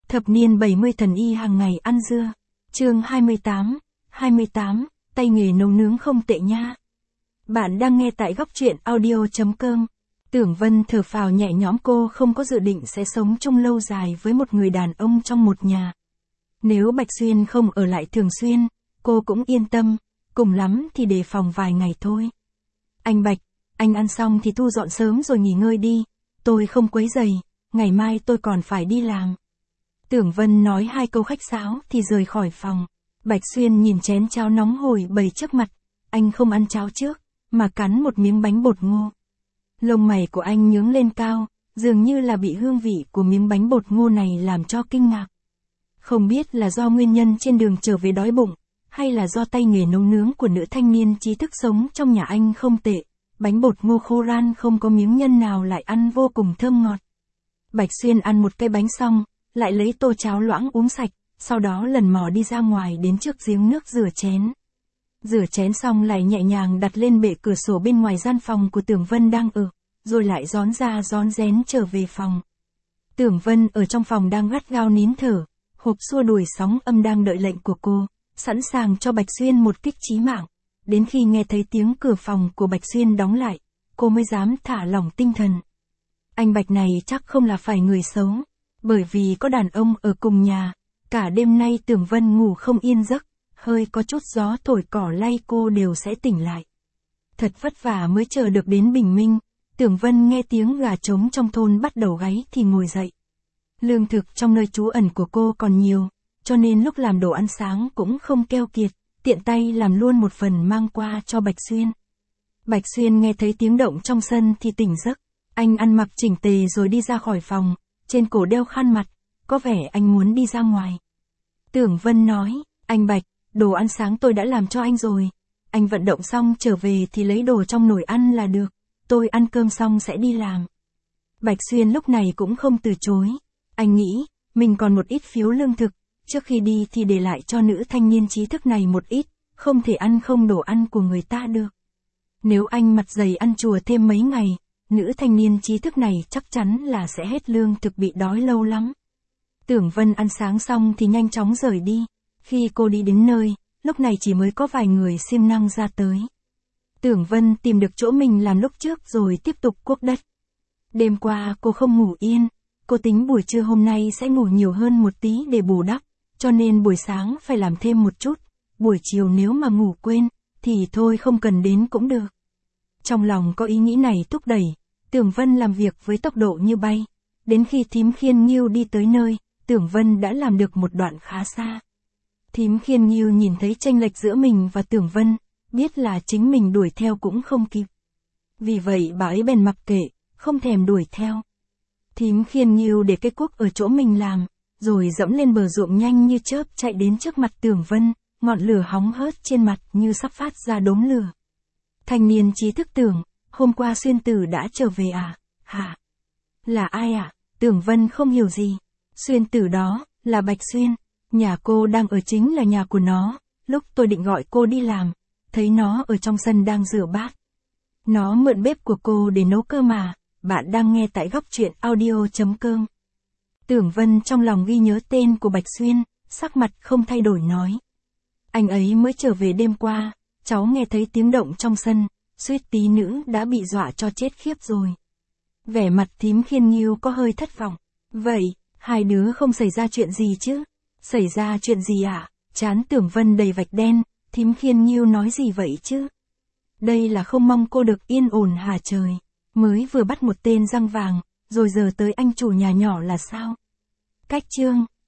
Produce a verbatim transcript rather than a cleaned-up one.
Thập niên bảy mươi thần y hàng ngày ăn dưa. Chương hai mươi tám, hai mươi tám, tay nghề nấu nướng không tệ nha. Bạn đang nghe tại góc truyện audio.com. Tưởng Vân thở phào nhẹ nhõm, cô không có dự định sẽ sống chung lâu dài với một người đàn ông trong một nhà. Nếu Bạch Xuyên không ở lại thường xuyên, cô cũng yên tâm, cùng lắm thì đề phòng vài ngày thôi. Anh Bạch, anh ăn xong thì thu dọn sớm rồi nghỉ ngơi đi, tôi không quấy rầy, ngày mai tôi còn phải đi làm. Tưởng Vân nói hai câu khách sáo thì rời khỏi phòng. Bạch Xuyên nhìn chén cháo nóng hổi bày trước mặt, anh không ăn cháo trước, mà cắn một miếng bánh bột ngô. Lông mày của anh nhướng lên cao, dường như là bị hương vị của miếng bánh bột ngô này làm cho kinh ngạc. Không biết là do nguyên nhân trên đường trở về đói bụng, hay là do tay nghề nấu nướng của nữ thanh niên trí thức sống trong nhà anh không tệ, bánh bột ngô khô ran không có miếng nhân nào lại ăn vô cùng thơm ngọt. Bạch Xuyên ăn một cái bánh xong, lại lấy tô cháo loãng uống sạch, sau đó lần mò đi ra ngoài đến trước giếng nước rửa chén. Rửa chén xong lại nhẹ nhàng đặt lên bệ cửa sổ bên ngoài gian phòng của Tưởng Vân đang ở, rồi lại rón ra rón rén trở về phòng. Tưởng Vân ở trong phòng đang gắt gao nín thở, hộp xua đuổi sóng âm đang đợi lệnh của cô, sẵn sàng cho Bạch Xuyên một kích chí mạng. Đến khi nghe thấy tiếng cửa phòng của Bạch Xuyên đóng lại, cô mới dám thả lỏng tinh thần. Anh Bạch này chắc không là phải người xấu, bởi vì có đàn ông ở cùng nhà. Cả đêm nay Tưởng Vân ngủ không yên giấc, hơi có chút gió thổi cỏ lay cô đều sẽ tỉnh lại. Thật vất vả mới chờ được đến bình minh, Tưởng Vân nghe tiếng gà trống trong thôn bắt đầu gáy thì ngồi dậy. Lương thực trong nơi trú ẩn của cô còn nhiều, cho nên lúc làm đồ ăn sáng cũng không keo kiệt, tiện tay làm luôn một phần mang qua cho Bạch Xuyên. Bạch Xuyên nghe thấy tiếng động trong sân thì tỉnh giấc, anh ăn mặc chỉnh tề rồi đi ra khỏi phòng, trên cổ đeo khăn mặt, có vẻ anh muốn đi ra ngoài. Tưởng Vân nói, anh Bạch, đồ ăn sáng tôi đã làm cho anh rồi, anh vận động xong trở về thì lấy đồ trong nồi ăn là được, tôi ăn cơm xong sẽ đi làm. Bạch Xuyên lúc này cũng không từ chối, anh nghĩ, mình còn một ít phiếu lương thực, trước khi đi thì để lại cho nữ thanh niên trí thức này một ít, không thể ăn không đồ ăn của người ta được. Nếu anh mặt dày ăn chùa thêm mấy ngày, nữ thanh niên trí thức này chắc chắn là sẽ hết lương thực, bị đói lâu lắm. Tưởng Vân ăn sáng xong thì nhanh chóng rời đi. Khi cô đi đến nơi, lúc này chỉ mới có vài người siêng năng ra tới. Tưởng Vân tìm được chỗ mình làm lúc trước rồi tiếp tục cuốc đất. Đêm qua cô không ngủ yên, cô tính buổi trưa hôm nay sẽ ngủ nhiều hơn một tí để bù đắp, cho nên buổi sáng phải làm thêm một chút, buổi chiều nếu mà ngủ quên, thì thôi không cần đến cũng được. Trong lòng có ý nghĩ này thúc đẩy, Tưởng Vân làm việc với tốc độ như bay. Đến khi Thím Khiên Nghiêu đi tới nơi, Tưởng Vân đã làm được một đoạn khá xa. Thím Khiên Nghiêu nhìn thấy chênh lệch giữa mình và Tưởng Vân, biết là chính mình đuổi theo cũng không kịp. Vì vậy bà ấy bèn mặc kệ, không thèm đuổi theo. Thím Khiên Nghiêu để cái cuốc ở chỗ mình làm, rồi dẫm lên bờ ruộng nhanh như chớp chạy đến trước mặt Tưởng Vân, ngọn lửa hóng hớt trên mặt như sắp phát ra đốm lửa. Thanh niên trí thức Tưởng, hôm qua Xuyên Tử đã trở về à? Hả? Là ai ạ? À? Tưởng Vân không hiểu gì. Xuyên Tử đó, là Bạch Xuyên. Nhà cô đang ở chính là nhà của nó. Lúc tôi định gọi cô đi làm, thấy nó ở trong sân đang rửa bát. Nó mượn bếp của cô để nấu cơm mà. Bạn đang nghe tại góc truyện audio.com. Tưởng Vân trong lòng ghi nhớ tên của Bạch Xuyên, sắc mặt không thay đổi nói. Anh ấy mới trở về đêm qua, cháu nghe thấy tiếng động trong sân, suýt tí nữa đã bị dọa cho chết khiếp rồi. Vẻ mặt Thím Khiên Nghiêu có hơi thất vọng. Vậy, hai đứa không xảy ra chuyện gì chứ? Xảy ra chuyện gì ạ? À? Trán Tưởng Vân đầy vạch đen, Thím Khiên Nghiêu nói gì vậy chứ? Đây là không mong cô được yên ổn hả trời? Mới vừa bắt một tên răng vàng, rồi giờ tới anh chủ nhà nhỏ là sao? Cách chương